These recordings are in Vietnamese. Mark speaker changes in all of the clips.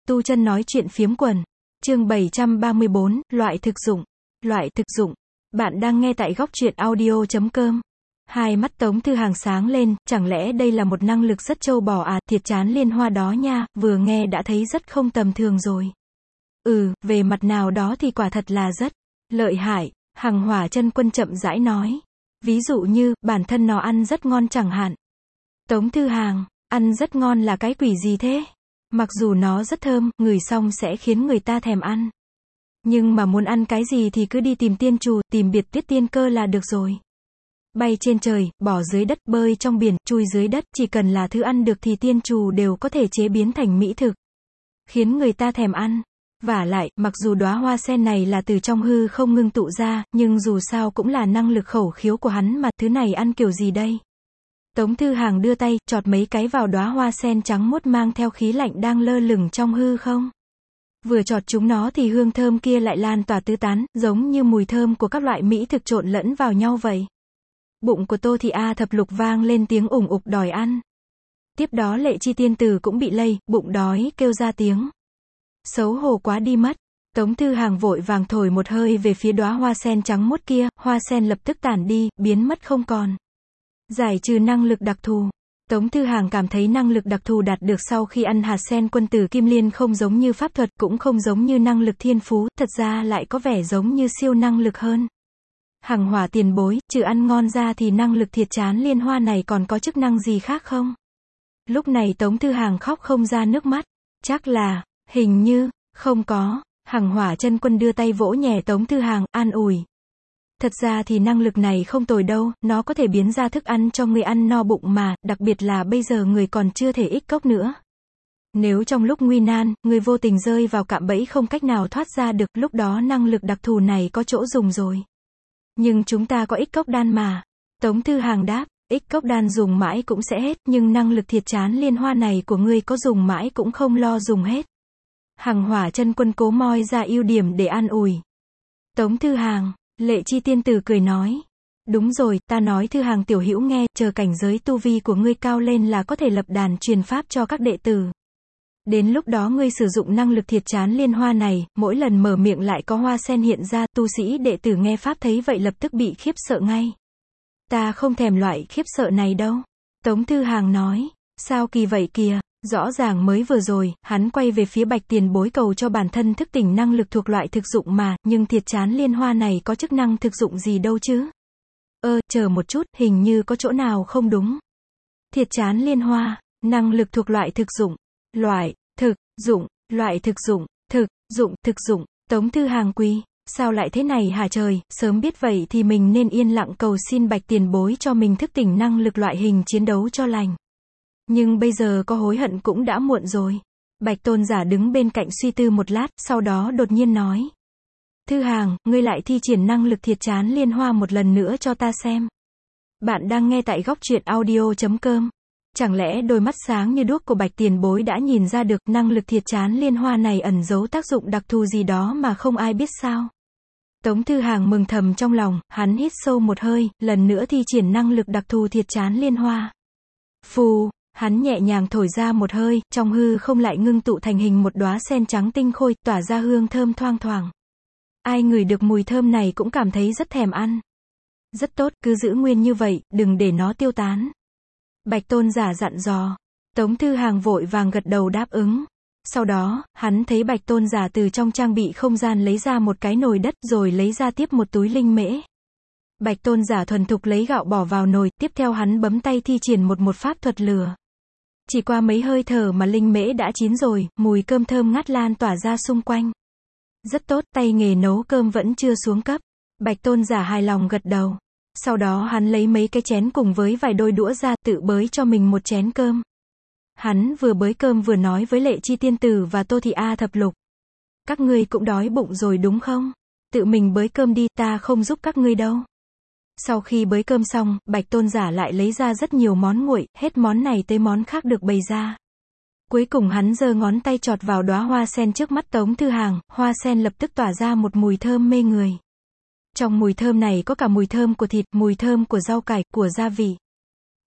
Speaker 1: Tu Chân nói chuyện phiếm quần. Chương 734, loại thực dụng. Loại thực dụng. Bạn đang nghe tại góc truyện audio.com. Hai mắt Tống Thư Hàng sáng lên, chẳng lẽ đây là một năng lực rất trâu bò à, thiệt chán liên hoa đó nha, vừa nghe đã thấy rất không tầm thường rồi. Về mặt nào đó thì quả thật là rất lợi hại, Hằng Hỏa Chân Quân chậm rãi nói. Ví dụ như, bản thân nó ăn rất ngon chẳng hạn. Tống Thư Hàng, ăn rất ngon là cái quỷ gì thế? Mặc dù nó rất thơm, ngửi xong sẽ khiến người ta thèm ăn. Nhưng mà muốn ăn cái gì thì cứ đi tìm tiên trù, tìm Biệt Tuyết Tiên Cơ là được rồi. Bay trên trời, bỏ dưới đất, bơi trong biển, chui dưới đất, chỉ cần là thứ ăn được thì tiên trù đều có thể chế biến thành mỹ thực. Khiến người ta thèm ăn. Vả lại, mặc dù đóa hoa sen này là từ trong hư không ngưng tụ ra, nhưng dù sao cũng là năng lực khẩu khiếu của hắn mà, thứ này ăn kiểu gì đây? Tống Thư Hàng đưa tay, chọt mấy cái vào đóa hoa sen trắng muốt mang theo khí lạnh đang lơ lửng trong hư không. Vừa chọt chúng nó thì hương thơm kia lại lan tỏa tứ tán, giống như mùi thơm của các loại mỹ thực trộn lẫn vào nhau vậy. Bụng của Tô Thị A Thập Lục vang lên tiếng ủng ục đòi ăn. Tiếp đó Lệ Chi Tiên Tử cũng bị lây, bụng đói, kêu ra tiếng. Xấu hổ quá đi mất. Tống Thư Hàng vội vàng thổi một hơi về phía đóa hoa sen trắng muốt kia, hoa sen lập tức tản đi, biến mất không còn. Giải trừ năng lực đặc thù. Tống Thư Hàng cảm thấy năng lực đặc thù đạt được sau khi ăn hạt sen quân tử kim liên không giống như pháp thuật, cũng không giống như năng lực thiên phú, thật ra lại có vẻ giống như siêu năng lực hơn. Hằng Hỏa tiền bối, trừ ăn ngon ra thì năng lực thiệt chán liên hoa này còn có chức năng gì khác không? Lúc này Tống Thư Hàng khóc không ra nước mắt. Chắc là, hình như, không có. Hằng Hỏa Chân Quân đưa tay vỗ nhẹ Tống Thư Hàng, an ủi. Thật ra thì năng lực này không tồi đâu, nó có thể biến ra thức ăn cho người ăn no bụng mà, đặc biệt là bây giờ người còn chưa thể ích cốc nữa. Nếu trong lúc nguy nan, người vô tình rơi vào cạm bẫy không cách nào thoát ra được, lúc đó năng lực đặc thù này có chỗ dùng rồi. Nhưng chúng ta có ích cốc đan mà. Tống Thư Hàng đáp, ích cốc đan dùng mãi cũng sẽ hết, nhưng năng lực thiệt chán liên hoa này của ngươi có dùng mãi cũng không lo dùng hết. Hằng Hỏa Chân Quân cố moi ra ưu điểm để an ủi. Tống Thư Hàng, Lệ Chi Tiên Tử cười nói. Đúng rồi, ta nói Thư Hàng tiểu hữu nghe, chờ cảnh giới tu vi của ngươi cao lên là có thể lập đàn truyền pháp cho các đệ tử. Đến lúc đó ngươi sử dụng năng lực thiệt chán liên hoa này, mỗi lần mở miệng lại có hoa sen hiện ra, tu sĩ đệ tử nghe pháp thấy vậy lập tức bị khiếp sợ ngay. Ta không thèm loại khiếp sợ này đâu. Tống Thư Hàng nói, sao kỳ vậy kìa, rõ ràng mới vừa rồi, hắn quay về phía Bạch tiền bối cầu cho bản thân thức tỉnh năng lực thuộc loại thực dụng mà, nhưng thiệt chán liên hoa này có chức năng thực dụng gì đâu chứ. Chờ một chút, hình như có chỗ nào không đúng. Thiệt chán liên hoa, năng lực thuộc loại thực dụng, loại, thực, dụng, loại thực dụng, thực dụng, Tống Thư Hàng quỳ, sao lại thế này hả trời, sớm biết vậy thì mình nên yên lặng cầu xin Bạch tiền bối cho mình thức tỉnh năng lực loại hình chiến đấu cho lành. Nhưng bây giờ có hối hận cũng đã muộn rồi. Bạch Tôn giả đứng bên cạnh suy tư một lát, sau đó đột nhiên nói. Thư Hàng, ngươi lại thi triển năng lực thiệt chán liên hoa một lần nữa cho ta xem. Bạn đang nghe tại góc truyện audio.com. Chẳng lẽ đôi mắt sáng như đuốc của Bạch tiền bối đã nhìn ra được năng lực thiệt chán liên hoa này ẩn giấu tác dụng đặc thù gì đó mà không ai biết sao? Tống Thư Hàng mừng thầm trong lòng, hắn hít sâu một hơi, lần nữa thi triển năng lực đặc thù thiệt chán liên hoa. Phù, hắn nhẹ nhàng thổi ra một hơi, trong hư không lại ngưng tụ thành hình một đóa sen trắng tinh khôi, tỏa ra hương thơm thoang thoảng. Ai ngửi được mùi thơm này cũng cảm thấy rất thèm ăn. Rất tốt, cứ giữ nguyên như vậy, đừng để nó tiêu tán. Bạch Tôn giả dặn dò. Tống Thư Hàng vội vàng gật đầu đáp ứng. Sau đó, hắn thấy Bạch Tôn giả từ trong trang bị không gian lấy ra một cái nồi đất rồi lấy ra tiếp một túi linh mễ. Bạch Tôn giả thuần thục lấy gạo bỏ vào nồi, tiếp theo hắn bấm tay thi triển một pháp thuật lửa. Chỉ qua mấy hơi thở mà linh mễ đã chín rồi, mùi cơm thơm ngát lan tỏa ra xung quanh. Rất tốt, tay nghề nấu cơm vẫn chưa xuống cấp. Bạch Tôn giả hài lòng gật đầu. Sau đó hắn lấy mấy cái chén cùng với vài đôi đũa ra, tự bới cho mình một chén cơm. Hắn vừa bới cơm vừa nói với Lệ Chi Tiên Tử và Tô Thị A Thập Lục. Các ngươi cũng đói bụng rồi đúng không? Tự mình bới cơm đi, ta không giúp các ngươi đâu. Sau khi bới cơm xong, Bạch Tôn giả lại lấy ra rất nhiều món nguội, hết món này tới món khác được bày ra. Cuối cùng hắn giơ ngón tay chọt vào đóa hoa sen trước mắt Tống Thư Hàng, hoa sen lập tức tỏa ra một mùi thơm mê người. Trong mùi thơm này có cả mùi thơm của thịt, mùi thơm của rau cải, của gia vị.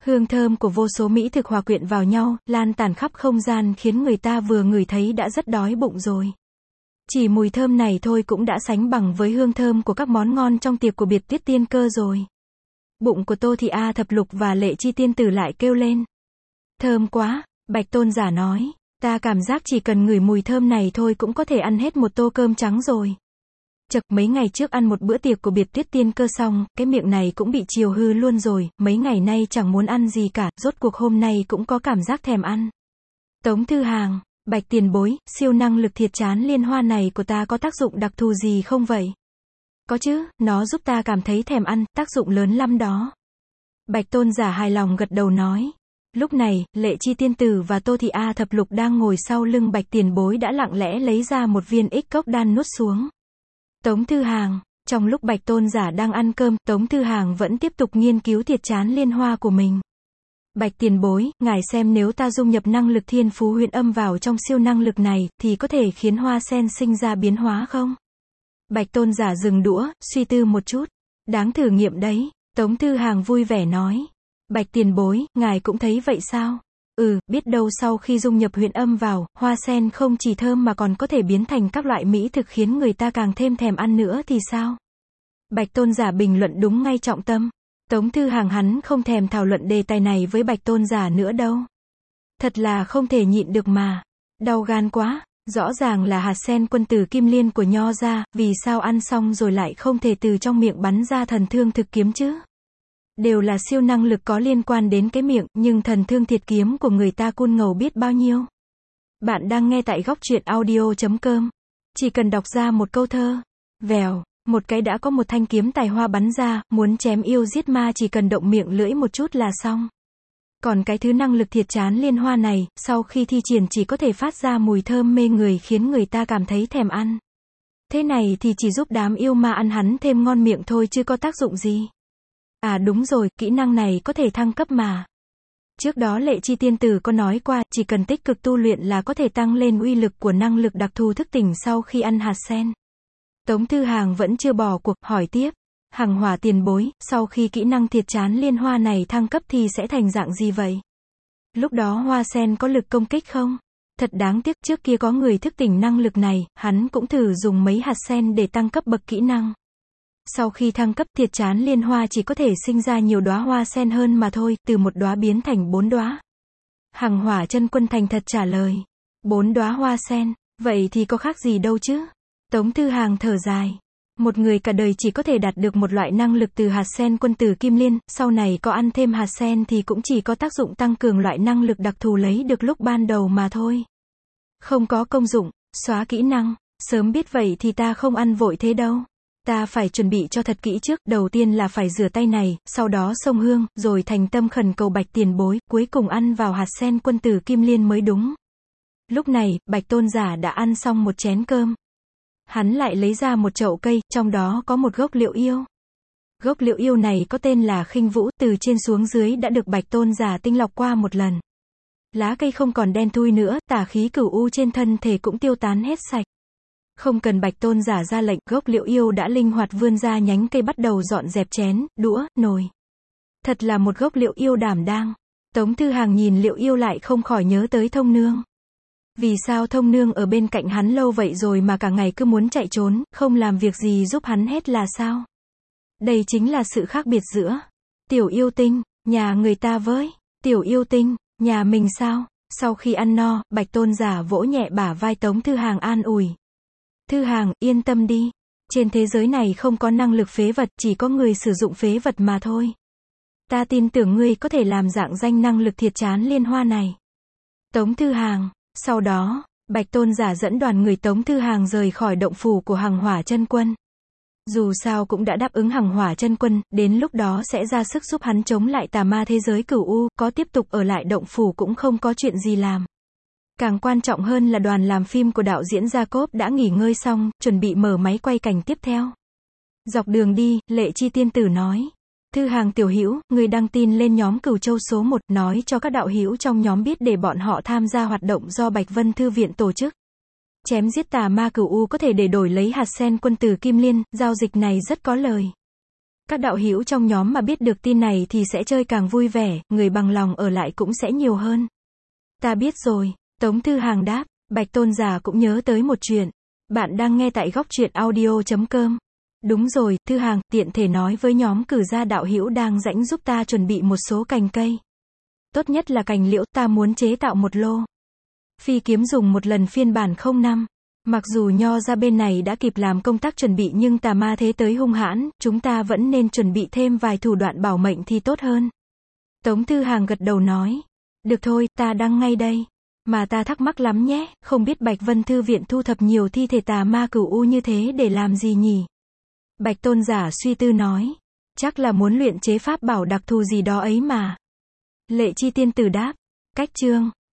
Speaker 1: Hương thơm của vô số mỹ thực hòa quyện vào nhau, lan tản khắp không gian khiến người ta vừa ngửi thấy đã rất đói bụng rồi. Chỉ mùi thơm này thôi cũng đã sánh bằng với hương thơm của các món ngon trong tiệc của Biệt Tuyết Tiên Cơ rồi. Bụng của Tô Thị A Thập Lục và Lệ Chi Tiên Tử lại kêu lên. Thơm quá, Bạch Tôn giả nói. Ta cảm giác chỉ cần ngửi mùi thơm này thôi cũng có thể ăn hết một tô cơm trắng rồi. Chật, mấy ngày trước ăn một bữa tiệc của Biệt Tuyết Tiên Cơ xong, cái miệng này cũng bị chiều hư luôn rồi, mấy ngày nay chẳng muốn ăn gì cả, rốt cuộc hôm nay cũng có cảm giác thèm ăn. Tống Thư Hàng, Bạch tiền bối, siêu năng lực thiệt chán liên hoa này của ta có tác dụng đặc thù gì không vậy? Có chứ, nó giúp ta cảm thấy thèm ăn, tác dụng lớn lắm đó. Bạch Tôn giả hài lòng gật đầu nói. Lúc này, Lệ Chi Tiên Tử và Tô Thị A Thập Lục đang ngồi sau lưng Bạch tiền bối đã lặng lẽ lấy ra một viên ích cốc đan nuốt xuống. Tống Thư Hàng, trong lúc Bạch Tôn giả đang ăn cơm, Tống Thư Hàng vẫn tiếp tục nghiên cứu thiệt chán liên hoa của mình. Bạch tiền bối, ngài xem nếu ta dung nhập năng lực thiên phú huyền âm vào trong siêu năng lực này, thì có thể khiến hoa sen sinh ra biến hóa không? Bạch Tôn giả dừng đũa, suy tư một chút. Đáng thử nghiệm đấy. Tống Thư Hàng vui vẻ nói. Bạch tiền bối, ngài cũng thấy vậy sao? Biết đâu sau khi dung nhập huyền âm vào, hoa sen không chỉ thơm mà còn có thể biến thành các loại mỹ thực khiến người ta càng thêm thèm ăn nữa thì sao? Bạch Tôn giả bình luận đúng ngay trọng tâm. Tống Thư Hàng hắn không thèm thảo luận đề tài này với Bạch Tôn giả nữa đâu. Thật là không thể nhịn được mà. Đau gan quá. Rõ ràng là hạt sen quân tử kim liên của Nho gia, vì sao ăn xong rồi lại không thể từ trong miệng bắn ra thần thương thực kiếm chứ? Đều là siêu năng lực có liên quan đến cái miệng, nhưng thần thương thiệt kiếm của người ta cool ngầu biết bao nhiêu. Bạn đang nghe tại góc truyện audio.com. Chỉ cần đọc ra một câu thơ. Vèo, một cái đã có một thanh kiếm tài hoa bắn ra, muốn chém yêu giết ma chỉ cần động miệng lưỡi một chút là xong. Còn cái thứ năng lực thiệt chán liên hoa này, sau khi thi triển chỉ có thể phát ra mùi thơm mê người khiến người ta cảm thấy thèm ăn. Thế này thì chỉ giúp đám yêu ma ăn hắn thêm ngon miệng thôi chứ có tác dụng gì. À đúng rồi, kỹ năng này có thể thăng cấp mà. Trước đó Lệ Chi Tiên Tử có nói qua, chỉ cần tích cực tu luyện là có thể tăng lên uy lực của năng lực đặc thù thức tỉnh sau khi ăn hạt sen. Tống Thư Hàng vẫn chưa bỏ cuộc, hỏi tiếp. Hằng Hỏa tiền bối, sau khi kỹ năng thiệt chán liên hoa này thăng cấp thì sẽ thành dạng gì vậy? Lúc đó hoa sen có lực công kích không? Thật đáng tiếc, trước kia có người thức tỉnh năng lực này, hắn cũng thử dùng mấy hạt sen để tăng cấp bậc kỹ năng. Sau khi thăng cấp, thiệt chán liên hoa chỉ có thể sinh ra nhiều đóa hoa sen hơn mà thôi, từ một đóa biến thành 4 đóa. Hằng Hỏa chân quân thành thật trả lời. 4 đóa hoa sen, vậy thì có khác gì đâu chứ? Tống Thư Hàng thở dài. Một người cả đời chỉ có thể đạt được một loại năng lực từ hạt sen quân tử kim liên, sau này có ăn thêm hạt sen thì cũng chỉ có tác dụng tăng cường loại năng lực đặc thù lấy được lúc ban đầu mà thôi. Không có công dụng, xóa kỹ năng, sớm biết vậy thì ta không ăn vội thế đâu. Ta phải chuẩn bị cho thật kỹ trước, đầu tiên là phải rửa tay này, sau đó xông hương, rồi thành tâm khẩn cầu Bạch tiền bối, cuối cùng ăn vào hạt sen quân tử kim liên mới đúng. Lúc này, Bạch Tôn giả đã ăn xong một chén cơm. Hắn lại lấy ra một chậu cây, trong đó có một gốc liệu yêu. Gốc liệu yêu này có tên là Khinh Vũ, từ trên xuống dưới đã được Bạch Tôn giả tinh lọc qua một lần. Lá cây không còn đen thui nữa, tà khí cửu u trên thân thể cũng tiêu tán hết sạch. Không cần Bạch Tôn giả ra lệnh, gốc liệu yêu đã linh hoạt vươn ra nhánh cây bắt đầu dọn dẹp chén, đũa, nồi. Thật là một gốc liệu yêu đảm đang. Tống Thư Hàng nhìn liệu yêu lại không khỏi nhớ tới Thông Nương. Vì sao Thông Nương ở bên cạnh hắn lâu vậy rồi mà cả ngày cứ muốn chạy trốn, không làm việc gì giúp hắn hết là sao? Đây chính là sự khác biệt giữa Tiểu Yêu Tinh, nhà người ta với Tiểu Yêu Tinh, nhà mình sao? Sau khi ăn no, Bạch Tôn giả vỗ nhẹ bả vai Tống Thư Hàng an ủi. Thư Hàng, yên tâm đi. Trên thế giới này không có năng lực phế vật, chỉ có người sử dụng phế vật mà thôi. Ta tin tưởng ngươi có thể làm dạng danh năng lực thiệt chán liên hoa này. Tống Thư Hàng. Sau đó, Bạch Tôn giả dẫn đoàn người Tống Thư Hàng rời khỏi động phủ của Hằng Hỏa chân quân. Dù sao cũng đã đáp ứng Hằng Hỏa chân quân, đến lúc đó sẽ ra sức giúp hắn chống lại tà ma thế giới cửu u, có tiếp tục ở lại động phủ cũng không có chuyện gì làm. Càng quan trọng hơn là đoàn làm phim của đạo diễn Jacob đã nghỉ ngơi xong, chuẩn bị mở máy quay cảnh tiếp theo. Dọc đường đi, Lệ Chi Tiên Tử nói. Thư Hàng tiểu hữu, người đăng tin lên nhóm Cửu Châu số 1, nói cho các đạo hữu trong nhóm biết để bọn họ tham gia hoạt động do Bạch Vân Thư viện tổ chức. Chém giết tà ma cửu u có thể để đổi lấy hạt sen quân tử kim liên, giao dịch này rất có lời. Các đạo hữu trong nhóm mà biết được tin này thì sẽ chơi càng vui vẻ, người bằng lòng ở lại cũng sẽ nhiều hơn. Ta biết rồi, Tống Thư Hàng đáp. Bạch Tôn giả cũng nhớ tới một chuyện. Bạn đang nghe tại góc truyện audio.com. Đúng rồi, Thư Hàng, tiện thể nói với nhóm cử gia đạo hữu đang rãnh giúp ta chuẩn bị một số cành cây. Tốt nhất là cành liễu, ta muốn chế tạo một lô. Phi kiếm dùng một lần phiên bản 05. Mặc dù nho ra bên này đã kịp làm công tác chuẩn bị nhưng tà ma thế tới hung hãn, chúng ta vẫn nên chuẩn bị thêm vài thủ đoạn bảo mệnh thì tốt hơn. Tống Thư Hàng gật đầu nói. Được thôi, ta đang ngay đây. Mà ta thắc mắc lắm nhé, không biết Bạch Vân Thư viện thu thập nhiều thi thể tà ma cửu u như thế để làm gì nhỉ? Bạch Tôn giả suy tư nói. Chắc là muốn luyện chế pháp bảo đặc thù gì đó ấy mà. Lệ Chi tiên tử đáp. Cách chương